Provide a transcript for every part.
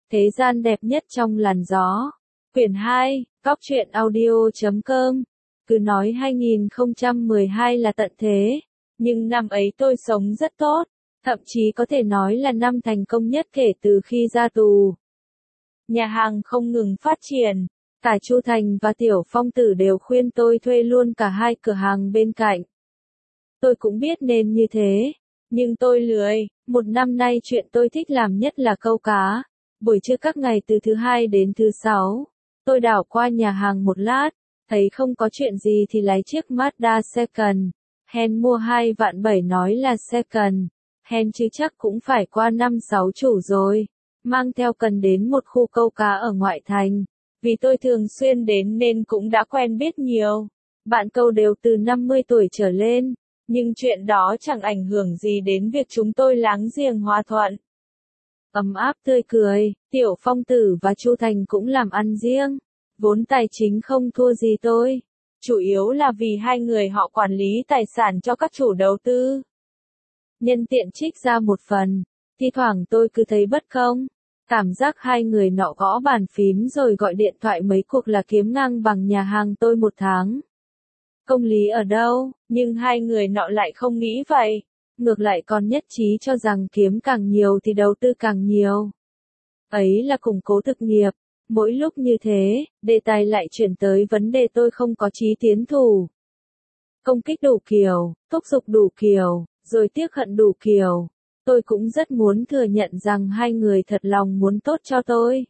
Thế gian đẹp nhất trong làn gió. Quyển 2, Góc truyện audio.com. Cứ nói 2012 là tận thế, nhưng năm ấy tôi sống rất tốt, thậm chí có thể nói là năm thành công nhất kể từ khi ra tù. Nhà hàng không ngừng phát triển, cả Chu Thành và Tiểu Phong Tử đều khuyên tôi thuê luôn cả hai cửa hàng bên cạnh. Tôi cũng biết nên như thế, nhưng tôi lười. Một năm nay chuyện tôi thích làm nhất là câu cá. Buổi trưa các ngày từ thứ hai đến thứ sáu, tôi đảo qua nhà hàng một lát, thấy không có chuyện gì thì lấy chiếc Mazda second hand mua 2 vạn 7 nói là second hand chứ chắc cũng phải qua 5-6 chủ rồi. Mang theo cần đến một khu câu cá ở ngoại thành. Vì tôi thường xuyên đến nên cũng đã quen biết nhiều. Bạn câu đều từ 50 tuổi trở lên, nhưng chuyện đó chẳng ảnh hưởng gì đến việc chúng tôi láng giềng hòa thuận. Ấm áp tươi cười, Tiểu Phong Tử và Chu Thành cũng làm ăn riêng. Vốn tài chính không thua gì tôi. Chủ yếu là vì hai người họ quản lý tài sản cho các chủ đầu tư. Nhân tiện trích ra một phần, thi thoảng tôi cứ thấy bất công. Cảm giác hai người nọ gõ bàn phím rồi gọi điện thoại mấy cuộc là kiếm ngang bằng nhà hàng tôi một tháng. Công lý ở đâu, nhưng hai người nọ lại không nghĩ vậy. Ngược lại còn nhất trí cho rằng kiếm càng nhiều thì đầu tư càng nhiều. Ấy là củng cố thực nghiệp. Mỗi lúc như thế, đề tài lại chuyển tới vấn đề tôi không có chí tiến thủ. Công kích đủ kiểu, thúc giục đủ kiểu, rồi tiếc hận đủ kiểu. Tôi cũng rất muốn thừa nhận rằng hai người thật lòng muốn tốt cho tôi.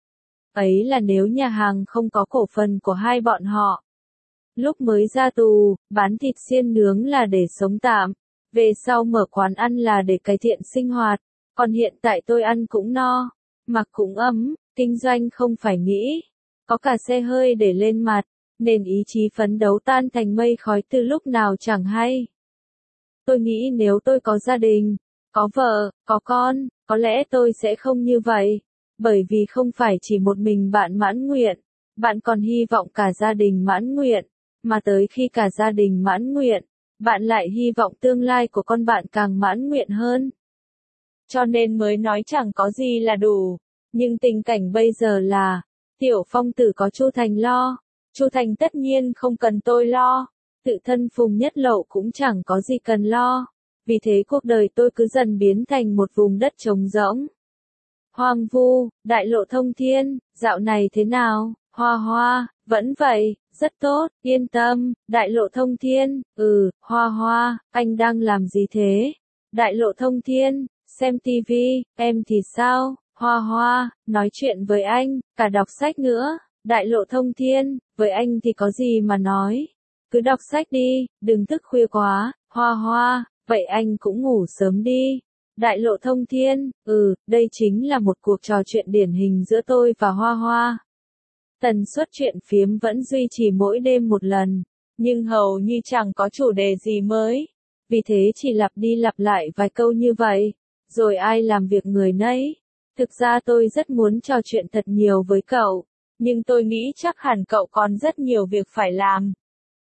Ấy là nếu nhà hàng không có cổ phần của hai bọn họ. Lúc mới ra tù, bán thịt xiên nướng là để sống tạm. Về sau mở quán ăn là để cải thiện sinh hoạt. Còn hiện tại tôi ăn cũng no, mặc cũng ấm, kinh doanh không phải nghĩ. Có cả xe hơi để lên mặt, nên ý chí phấn đấu tan thành mây khói từ lúc nào chẳng hay. Tôi nghĩ nếu tôi có gia đình, có vợ, có con, có lẽ tôi sẽ không như vậy. Bởi vì không phải chỉ một mình bạn mãn nguyện, bạn còn hy vọng cả gia đình mãn nguyện. Mà tới khi cả gia đình mãn nguyện, bạn lại hy vọng tương lai của con bạn càng mãn nguyện hơn. Cho nên mới nói chẳng có gì là đủ. Nhưng tình cảnh bây giờ là, Tiểu Phong Tử có Chu Thành lo. Chu Thành tất nhiên không cần tôi lo. Tự thân Phùng Nhất Lậu cũng chẳng có gì cần lo. Vì thế cuộc đời tôi cứ dần biến thành một vùng đất trống rỗng. Hoang vu, đại lộ thông thiên, dạo này thế nào? Hoa Hoa, vẫn vậy, rất tốt, yên tâm, đại lộ thông thiên, Hoa Hoa, anh đang làm gì thế? Đại lộ thông thiên, xem tivi, em thì sao? Hoa Hoa, nói chuyện với anh, cả đọc sách nữa. Đại lộ thông thiên, với anh thì có gì mà nói? Cứ đọc sách đi, đừng thức khuya quá. Hoa Hoa, vậy anh cũng ngủ sớm đi. Đại lộ thông thiên, đây chính là một cuộc trò chuyện điển hình giữa tôi và Hoa Hoa. Tần suất chuyện phiếm vẫn duy trì mỗi đêm một lần, nhưng hầu như chẳng có chủ đề gì mới. Vì thế chỉ lặp đi lặp lại vài câu như vậy, rồi ai làm việc người nấy. Thực ra tôi rất muốn trò chuyện thật nhiều với cậu, nhưng tôi nghĩ chắc hẳn cậu còn rất nhiều việc phải làm.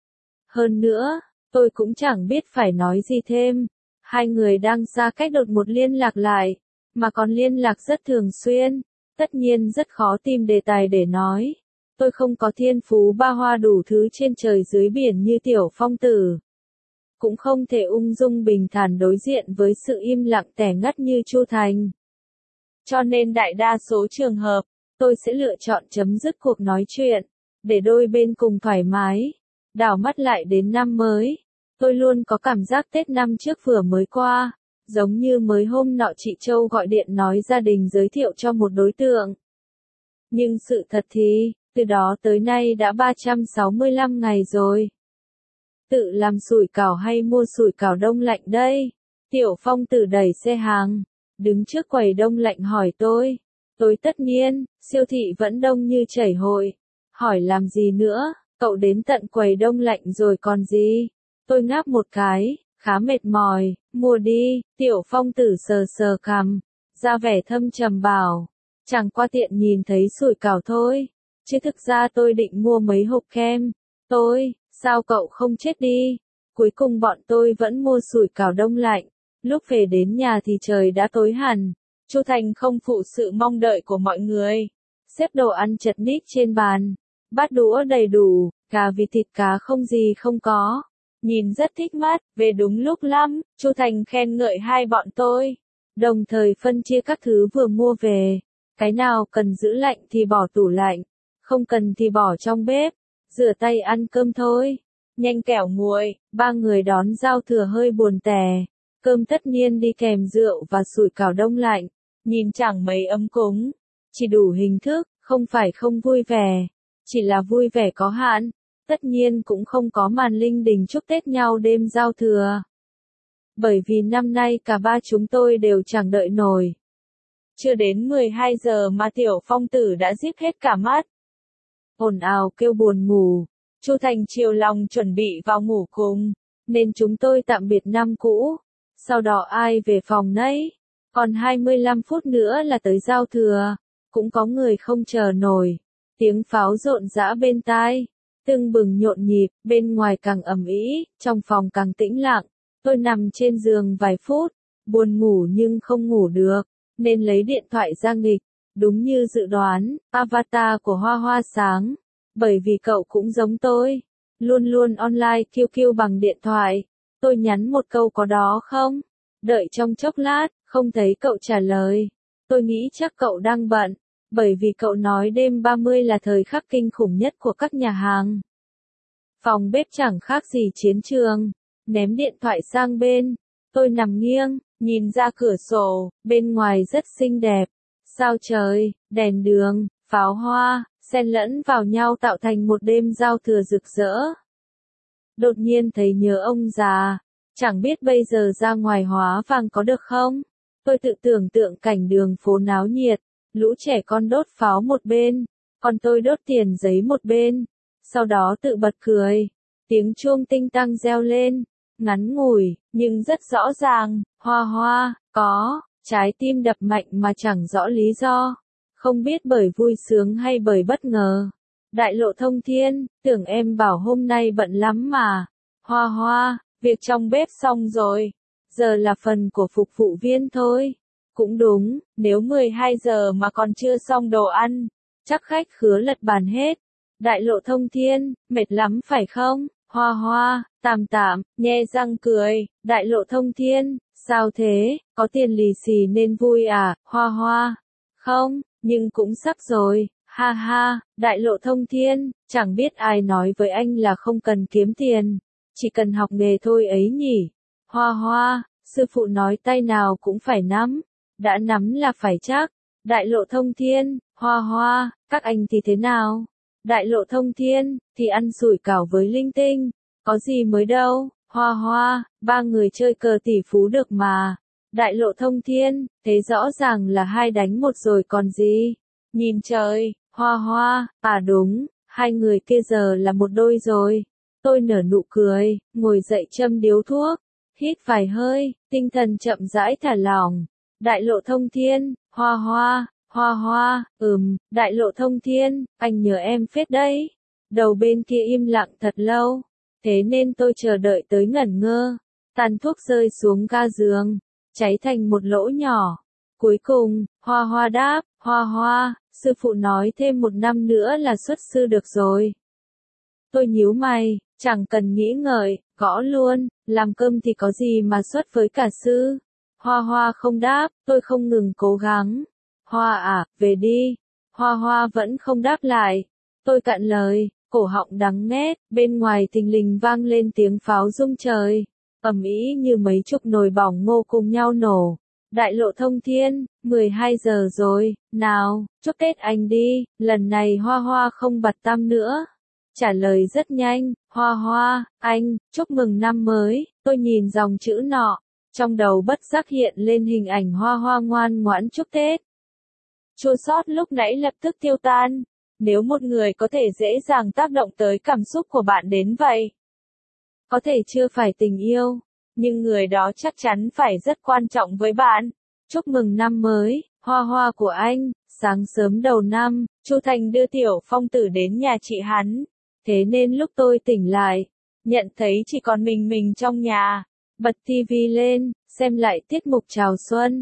Hơn nữa, tôi cũng chẳng biết phải nói gì thêm. Hai người đang xa cách đột một liên lạc lại, mà còn liên lạc rất thường xuyên, tất nhiên rất khó tìm đề tài để nói. Tôi không có thiên phú ba hoa đủ thứ trên trời dưới biển như Tiểu Phong Tử. Cũng không thể ung dung bình thản đối diện với sự im lặng tẻ ngắt như Chu Thành. Cho nên đại đa số trường hợp, tôi sẽ lựa chọn chấm dứt cuộc nói chuyện, để đôi bên cùng thoải mái. Đảo mắt lại đến năm mới, tôi luôn có cảm giác Tết năm trước vừa mới qua, giống như mới hôm nọ chị Châu gọi điện nói gia đình giới thiệu cho một đối tượng. Nhưng sự thật thì, từ đó tới nay đã 365 ngày rồi. Tự làm sủi cảo hay mua sủi cảo đông lạnh đây? Tiểu Phong Tử đẩy xe hàng, đứng trước quầy đông lạnh hỏi tôi. Tôi tất nhiên, siêu thị vẫn đông như chảy hội. Hỏi làm gì nữa, cậu đến tận quầy đông lạnh rồi còn gì? Tôi ngáp một cái, khá mệt mỏi, mua đi. Tiểu Phong Tử sờ sờ cằm, ra vẻ thâm trầm bảo. Chẳng qua tiện nhìn thấy sủi cảo thôi, chứ thực ra tôi định mua mấy hộp kem. Sao cậu không chết đi? Cuối cùng bọn tôi vẫn mua sủi cảo đông lạnh. Lúc về đến nhà thì trời đã tối hẳn. Chu Thành không phụ sự mong đợi của mọi người. Xếp đồ ăn chật ních trên bàn. Bát đũa đầy đủ, gà vịt thịt cá không gì không có. Nhìn rất thích mắt, về đúng lúc lắm, Chu Thành khen ngợi hai bọn tôi. Đồng thời phân chia các thứ vừa mua về. Cái nào cần giữ lạnh thì bỏ tủ lạnh, không cần thì bỏ trong bếp. Rửa tay ăn cơm thôi. Nhanh kẻo nguội, ba người đón giao thừa hơi buồn tẻ. Cơm tất nhiên đi kèm rượu và sủi cảo đông lạnh. Nhìn chẳng mấy ấm cúng. Chỉ đủ hình thức, không phải không vui vẻ. Chỉ là vui vẻ có hạn. Tất nhiên cũng không có màn linh đình chúc Tết nhau đêm giao thừa. Bởi vì năm nay cả ba chúng tôi đều chẳng đợi nổi. Chưa đến 12 giờ mà Tiểu Phong Tử đã díp hết cả mắt. Ồn ào kêu buồn ngủ. Chu Thành chiều lòng chuẩn bị vào ngủ cùng, nên chúng tôi tạm biệt năm cũ. Sau đó ai về phòng nấy. Còn 25 phút nữa là tới giao thừa. Cũng có người không chờ nổi. Tiếng pháo rộn rã bên tai. Tưng bừng nhộn nhịp, bên ngoài càng ầm ĩ, trong phòng càng tĩnh lặng. Tôi nằm trên giường vài phút, buồn ngủ nhưng không ngủ được, nên lấy điện thoại ra nghịch. Đúng như dự đoán, avatar của Hoa Hoa sáng. Bởi vì cậu cũng giống tôi, luôn luôn online QQ bằng điện thoại. Tôi nhắn một câu có đó không? Đợi trong chốc lát, không thấy cậu trả lời. Tôi nghĩ chắc cậu đang bận, bởi vì cậu nói đêm 30 là thời khắc kinh khủng nhất của các nhà hàng. Phòng bếp chẳng khác gì chiến trường. Ném điện thoại sang bên. Tôi nằm nghiêng, nhìn ra cửa sổ, bên ngoài rất xinh đẹp. Sao trời, đèn đường, pháo hoa, xen lẫn vào nhau tạo thành một đêm giao thừa rực rỡ. Đột nhiên thấy nhớ ông già. Chẳng biết bây giờ ra ngoài Hóa Vàng có được không? Tôi tự tưởng tượng cảnh đường phố náo nhiệt. Lũ trẻ con đốt pháo một bên, còn tôi đốt tiền giấy một bên. Sau đó tự bật cười. Tiếng chuông tinh tăng reo lên. Ngắn ngủi, nhưng rất rõ ràng. Hoa Hoa, có. Trái tim đập mạnh mà chẳng rõ lý do. Không biết bởi vui sướng hay bởi bất ngờ. Đại Lộ Thông Thiên, tưởng em bảo hôm nay bận lắm mà. Hoa Hoa, việc trong bếp xong rồi. Giờ là phần của phục vụ viên thôi. Cũng đúng, nếu 12 giờ mà còn chưa xong đồ ăn, chắc khách khứa lật bàn hết. Đại Lộ Thông Thiên, mệt lắm phải không? Hoa Hoa, tạm tạm, nhe răng cười. Đại Lộ Thông Thiên, sao thế, có tiền lì xì nên vui à? Hoa Hoa, không, nhưng cũng sắp rồi. Ha ha, Đại Lộ Thông Thiên, chẳng biết ai nói với anh là không cần kiếm tiền, chỉ cần học nghề thôi ấy nhỉ. Hoa Hoa, sư phụ nói tay nào cũng phải nắm, đã nắm là phải chắc. Đại Lộ Thông Thiên, Hoa Hoa, các anh thì thế nào? Đại Lộ Thông Thiên, thì ăn sủi cảo với linh tinh, có gì mới đâu. Hoa Hoa, ba người chơi cờ tỷ phú được mà. Đại Lộ Thông Thiên, thế rõ ràng là 2 đánh 1 rồi còn gì. Nhìn trời, Hoa Hoa, à đúng, hai người kia giờ là một đôi rồi. Tôi nở nụ cười, ngồi dậy châm điếu thuốc, hít vài hơi, tinh thần chậm rãi thả lỏng. Đại Lộ Thông Thiên, Hoa Hoa, Hoa Hoa, Đại Lộ Thông Thiên, anh nhớ em phết đấy. Đầu bên kia im lặng thật lâu, thế nên tôi chờ đợi tới ngẩn ngơ. Tàn thuốc rơi xuống ga giường, cháy thành một lỗ nhỏ. Cuối cùng, Hoa Hoa đáp, Hoa Hoa, sư phụ nói thêm 1 năm nữa là xuất sư được rồi. Tôi nhíu mày, chẳng cần nghĩ ngợi, gõ luôn, làm cơm thì có gì mà xuất với cả sư. Hoa Hoa không đáp, tôi không ngừng cố gắng. Hoa à, về đi. Hoa Hoa vẫn không đáp lại. Tôi cạn lời, cổ họng đắng nghét, bên ngoài thình lình vang lên tiếng pháo rung trời. Ầm ĩ như mấy chục nồi bỏng ngô cùng nhau nổ. Đại Lộ Thông Thiên, 12 giờ rồi, nào, chúc Tết anh đi, lần này Hoa Hoa không bặt tăm nữa. Trả lời rất nhanh, Hoa Hoa, anh, chúc mừng năm mới. Tôi nhìn dòng chữ nọ, trong đầu bất giác hiện lên hình ảnh Hoa Hoa ngoan ngoãn chúc Tết. Chua xót lúc nãy lập tức tiêu tan. Nếu một người có thể dễ dàng tác động tới cảm xúc của bạn đến vậy, có thể chưa phải tình yêu, nhưng người đó chắc chắn phải rất quan trọng với bạn. Chúc mừng năm mới, Hoa Hoa của anh. Sáng sớm đầu năm, Chu Thành đưa Tiểu Phong Tử đến nhà chị hắn. Thế nên lúc tôi tỉnh lại, nhận thấy chỉ còn mình trong nhà. Bật tivi lên, xem lại tiết mục chào xuân.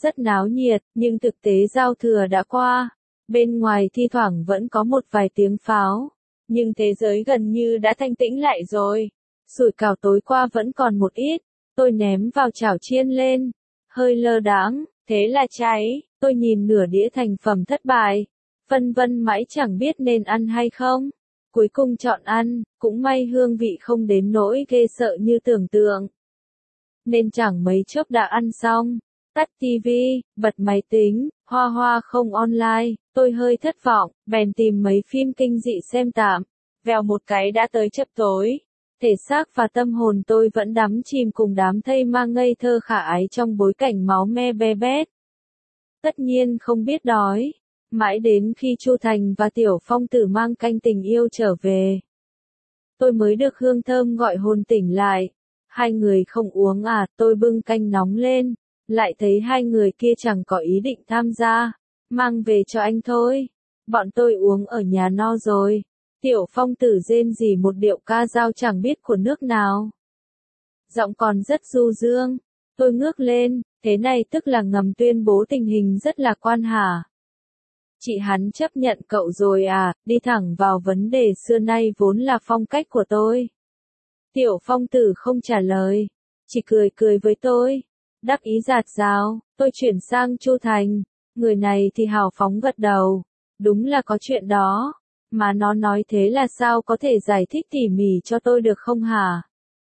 rất náo nhiệt, nhưng thực tế giao thừa đã qua. Bên ngoài thi thoảng vẫn có một vài tiếng pháo, nhưng thế giới gần như đã thanh tĩnh lại rồi. Sủi cảo tối qua vẫn còn một ít, tôi ném vào chảo chiên lên, hơi lơ đãng, thế là cháy, tôi nhìn nửa đĩa thành phẩm thất bại, phân vân mãi chẳng biết nên ăn hay không. Cuối cùng chọn ăn, cũng may hương vị không đến nỗi ghê sợ như tưởng tượng. Nên chẳng mấy chốc đã ăn xong, tắt tivi, bật máy tính, Hoa Hoa không online, tôi hơi thất vọng, bèn tìm mấy phim kinh dị xem tạm. Vèo một cái đã tới chập tối. Thể xác và tâm hồn tôi vẫn đắm chìm cùng đám thây ma ngây thơ khả ái trong bối cảnh máu me be bét. Tất nhiên không biết đói. Mãi đến khi Chu Thành và Tiểu Phong Tử mang canh tình yêu trở về, tôi mới được hương thơm gọi hồn tỉnh lại. Hai người không uống à, tôi bưng canh nóng lên, lại thấy hai người kia chẳng có ý định tham gia, mang về cho anh thôi. Bọn tôi uống ở nhà no rồi. Tiểu Phong Tử rên rỉ một điệu ca dao chẳng biết của nước nào. Giọng còn rất du dương. Tôi ngước lên, thế này tức là ngầm tuyên bố tình hình rất lạc quan hả? Chị hắn chấp nhận cậu rồi à, đi thẳng vào vấn đề xưa nay vốn là phong cách của tôi. Tiểu Phong Tử không trả lời, chỉ cười cười với tôi, đắc ý rạt rào. Tôi chuyển sang Chu Thành, người này thì hào phóng gật đầu, đúng là có chuyện đó, mà nó nói thế là sao có thể giải thích tỉ mỉ cho tôi được không hả?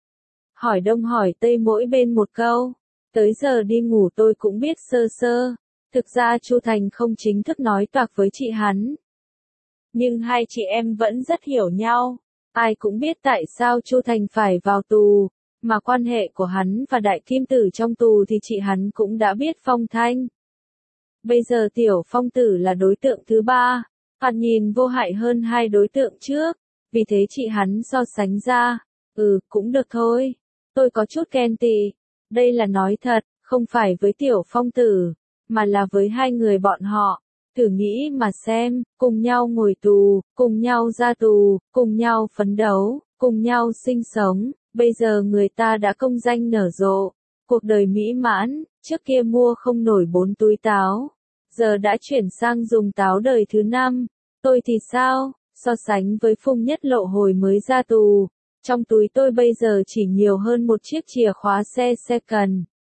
Hỏi đông hỏi tây mỗi bên một câu, tới giờ đi ngủ tôi cũng biết sơ sơ. Thực ra Chu Thành không chính thức nói toạc với chị hắn, nhưng hai chị em vẫn rất hiểu nhau. Ai cũng biết tại sao Chu Thành phải vào tù, mà quan hệ của hắn và Đại Kim Tử trong tù thì chị hắn cũng đã biết phong thanh. Bây giờ Tiểu Phong Tử là đối tượng thứ ba, thoạt nhìn vô hại hơn hai đối tượng trước, vì thế chị hắn so sánh ra, cũng được thôi. Tôi có chút ghen tị, đây là nói thật, không phải với Tiểu Phong Tử, mà là với hai người bọn họ. Thử nghĩ mà xem, cùng nhau ngồi tù, cùng nhau ra tù, cùng nhau phấn đấu, cùng nhau sinh sống, bây giờ người ta đã công danh nở rộ, cuộc đời mỹ mãn, trước kia mua không nổi 4 túi táo, giờ đã chuyển sang dùng táo đời thứ 5. Tôi thì sao, so sánh với Phùng Nhất Lộ hồi mới ra tù, trong túi tôi bây giờ chỉ nhiều hơn một chiếc chìa khóa xe second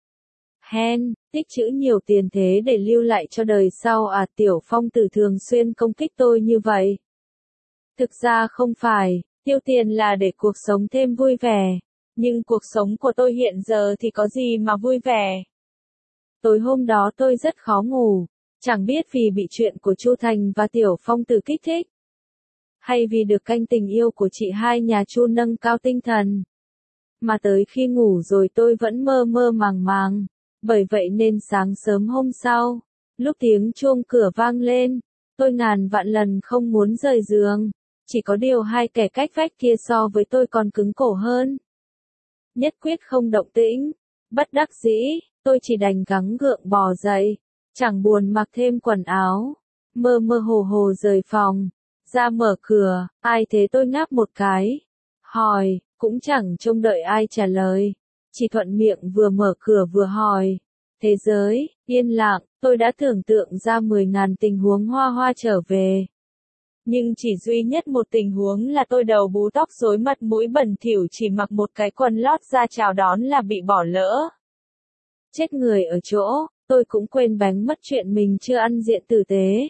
hand, tích trữ nhiều tiền thế để lưu lại cho đời sau à? Tiểu Phong Tử thường xuyên công kích tôi như vậy. Thực ra không phải, tiêu tiền là để cuộc sống thêm vui vẻ, nhưng cuộc sống của tôi hiện giờ thì có gì mà vui vẻ. Tối hôm đó tôi rất khó ngủ, chẳng biết vì bị chuyện của Chu Thành và Tiểu Phong Tử kích thích, hay vì được canh tình yêu của chị hai nhà Chu nâng cao tinh thần, mà tới khi ngủ rồi tôi vẫn mơ mơ màng màng. Bởi vậy nên sáng sớm hôm sau, lúc tiếng chuông cửa vang lên, tôi ngàn vạn lần không muốn rời giường. Chỉ có điều hai kẻ cách vách kia so với tôi còn cứng cổ hơn. Nhất quyết không động tĩnh. Bất đắc dĩ, tôi chỉ đành gắng gượng bò dậy, chẳng buồn mặc thêm quần áo, mơ mơ hồ hồ rời phòng, ra mở cửa. Ai thế? Tôi ngáp một cái, hỏi, cũng chẳng trông đợi ai trả lời. Chỉ thuận miệng vừa mở cửa vừa hỏi. Thế giới, yên lặng, tôi đã tưởng tượng ra 10.000 tình huống Hoa Hoa trở về. Nhưng chỉ duy nhất một tình huống là tôi đầu bú tóc rối mặt mũi bẩn thỉu chỉ mặc một cái quần lót ra chào đón là bị bỏ lỡ. Chết người ở chỗ, tôi cũng quên bánh mất chuyện mình chưa ăn diện tử tế.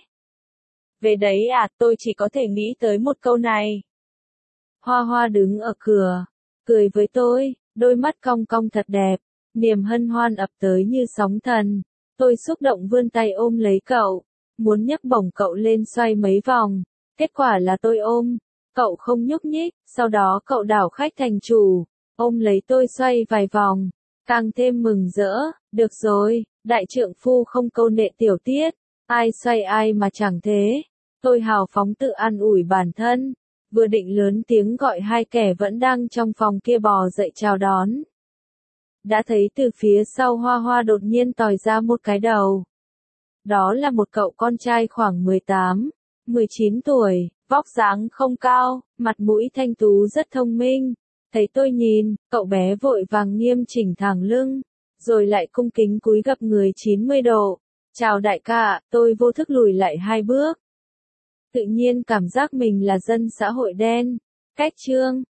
Về đấy à, tôi chỉ có thể nghĩ tới một câu này. Hoa Hoa đứng ở cửa, cười với tôi. Đôi mắt cong cong thật đẹp, niềm hân hoan ập tới như sóng thần. Tôi xúc động vươn tay ôm lấy cậu, muốn nhấc bổng cậu lên xoay mấy vòng. Kết quả là tôi ôm, cậu không nhúc nhích, sau đó cậu đảo khách thành chủ, ôm lấy tôi xoay vài vòng, càng thêm mừng rỡ. Được rồi, đại trượng phu không câu nệ tiểu tiết, ai xoay ai mà chẳng thế. Tôi hào phóng tự an ủi bản thân. Vừa định lớn tiếng gọi hai kẻ vẫn đang trong phòng kia bò dậy chào đón, đã thấy từ phía sau Hoa Hoa đột nhiên tòi ra một cái đầu. Đó là một cậu con trai khoảng 18, 19 tuổi, vóc dáng không cao, mặt mũi thanh tú rất thông minh. Thấy tôi nhìn, cậu bé vội vàng nghiêm chỉnh thẳng lưng, rồi lại cung kính cúi gập người 90 độ. Chào đại ca, tôi vô thức lùi lại 2 bước. Tự nhiên cảm giác mình là dân xã hội đen. Cách chương